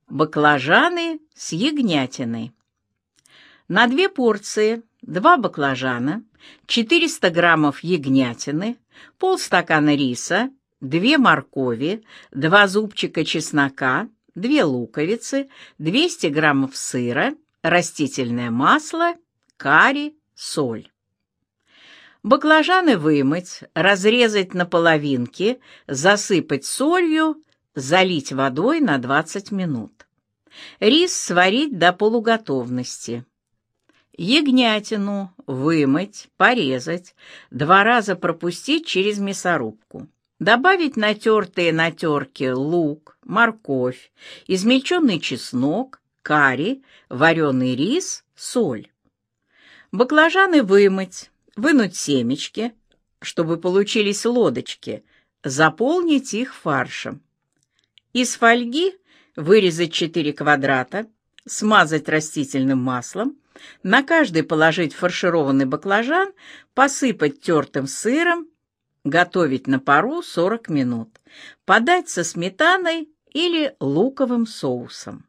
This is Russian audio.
Баклажаны с ягнятиной. На 2 порции 2 баклажана, 400 граммов ягнятины, полстакана риса, 2 моркови, 2 зубчика чеснока, 2 луковицы, 200 граммов сыра, растительное масло, карри, соль. Баклажаны вымыть, разрезать на половинки, засыпать солью, залить водой на 20 минут. Рис сварить до полуготовности. Ягнятину вымыть, порезать, 2 раза пропустить через мясорубку. Добавить натертые на терке лук, морковь, измельченный чеснок, карри, вареный рис, соль. Баклажаны вымыть, вынуть семечки, чтобы получились лодочки, заполнить их фаршем. Из фольги вырезать 4 квадрата, смазать растительным маслом, на каждый положить фаршированный баклажан, посыпать тертым сыром, готовить на пару 40 минут, подать со сметаной или луковым соусом.